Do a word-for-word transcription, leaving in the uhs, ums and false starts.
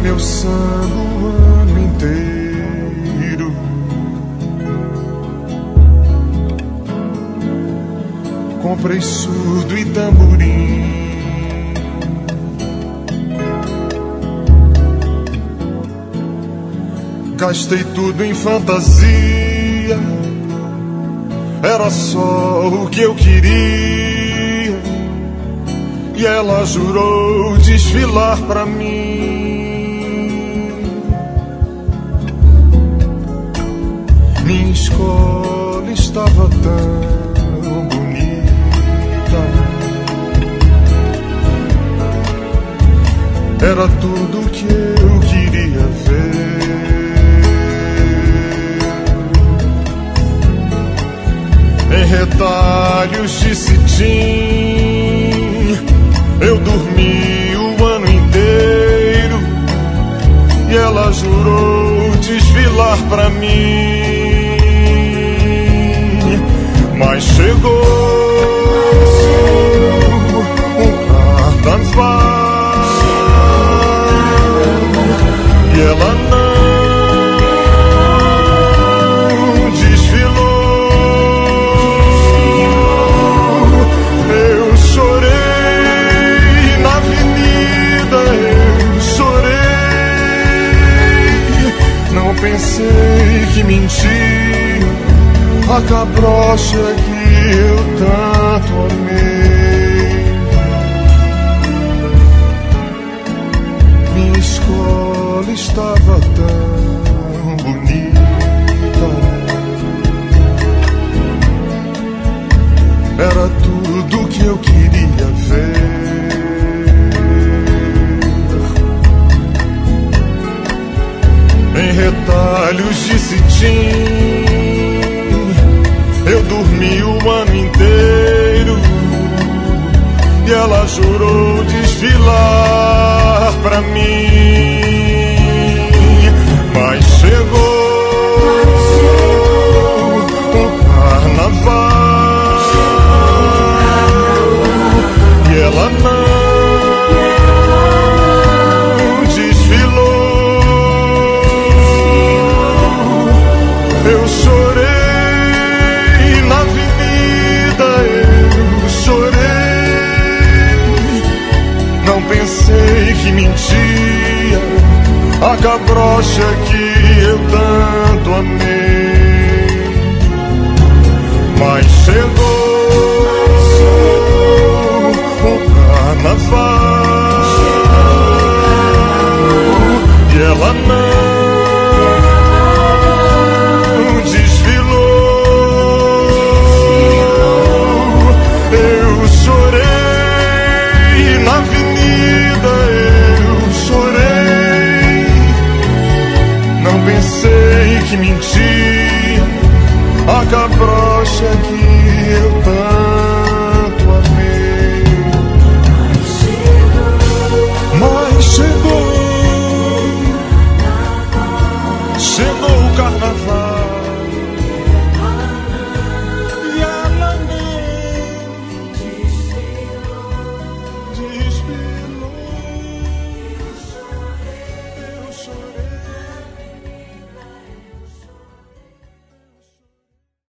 meu samba o ano inteiro. Comprei surdo e tamborim, gastei tudo em fantasia, era só o que eu queria. E ela jurou desfilar pra mim. Minha escola estava tão bonita, era tudo que eu queria ver. Em retalhos de cetim eu dormi o ano inteiro, e ela jurou desfilar pra mim. Mas chegou o carnaval e ela não desfilou. Eu chorei na avenida, eu chorei. Não pensei que mentia a cabrocha que eu tanto amei. Minha escola estava tão bonita, era tudo que eu queria ver. Em retalhos de cetim eu dormi o ano inteiro, e ela jurou desfilar pra mim. Mas chegou o carnaval e ela não desfilou. Eu chorei na avenida, eu chorei. Não pensei que mentia a cabrocha que eu tanto amei.